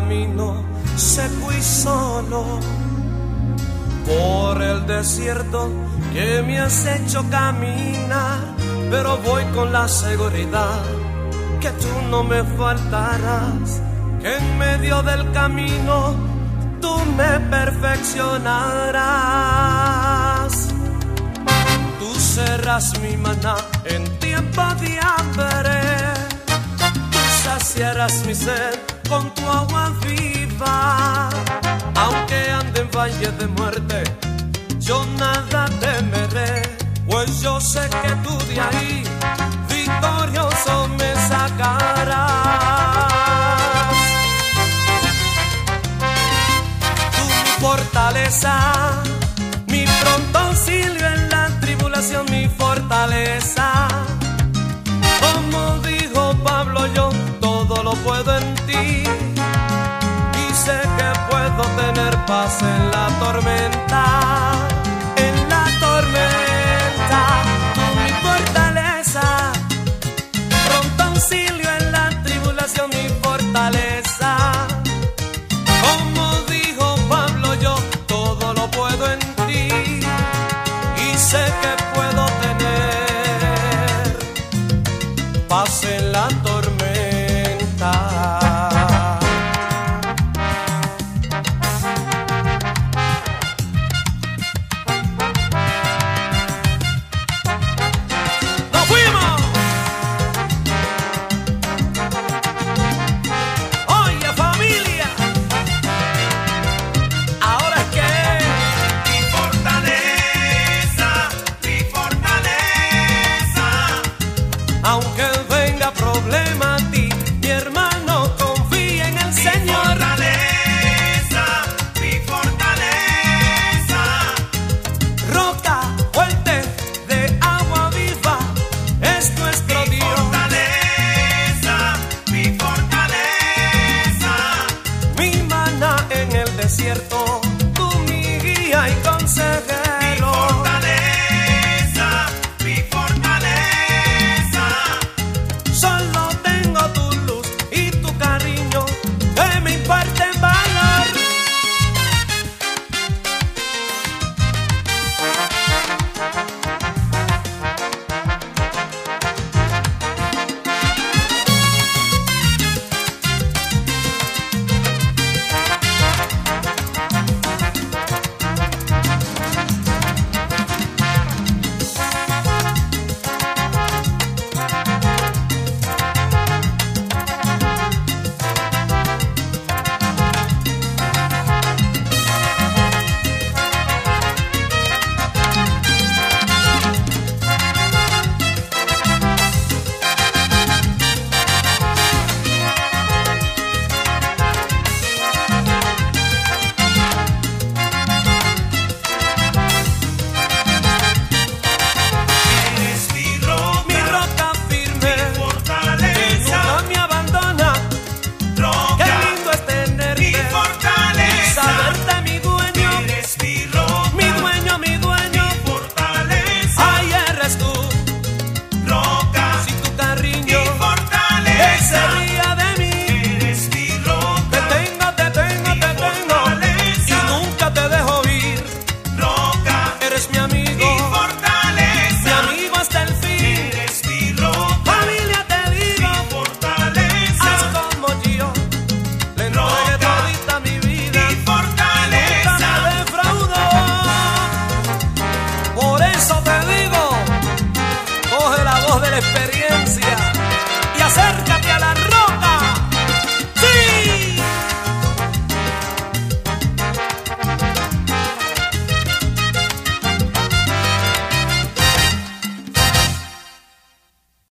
camino seco y solo, por el desierto que me has hecho caminar, pero voy con la seguridad que tú no me faltarás, que en medio del camino tú me perfeccionarás. Tú serás mi maná en tiempo de hambre, tú saciarás mi sed con tu agua viva. Aunque ande en valle de muerte, yo nada temeré, pues yo sé que tú de ahí victorioso me sacarás. Tú mi fortaleza, mi pronto auxilio en la tribulación, mi fortaleza. Como dijo Pablo, yo todo lo puedo en ti, y sé que puedo tener paz en la tormenta.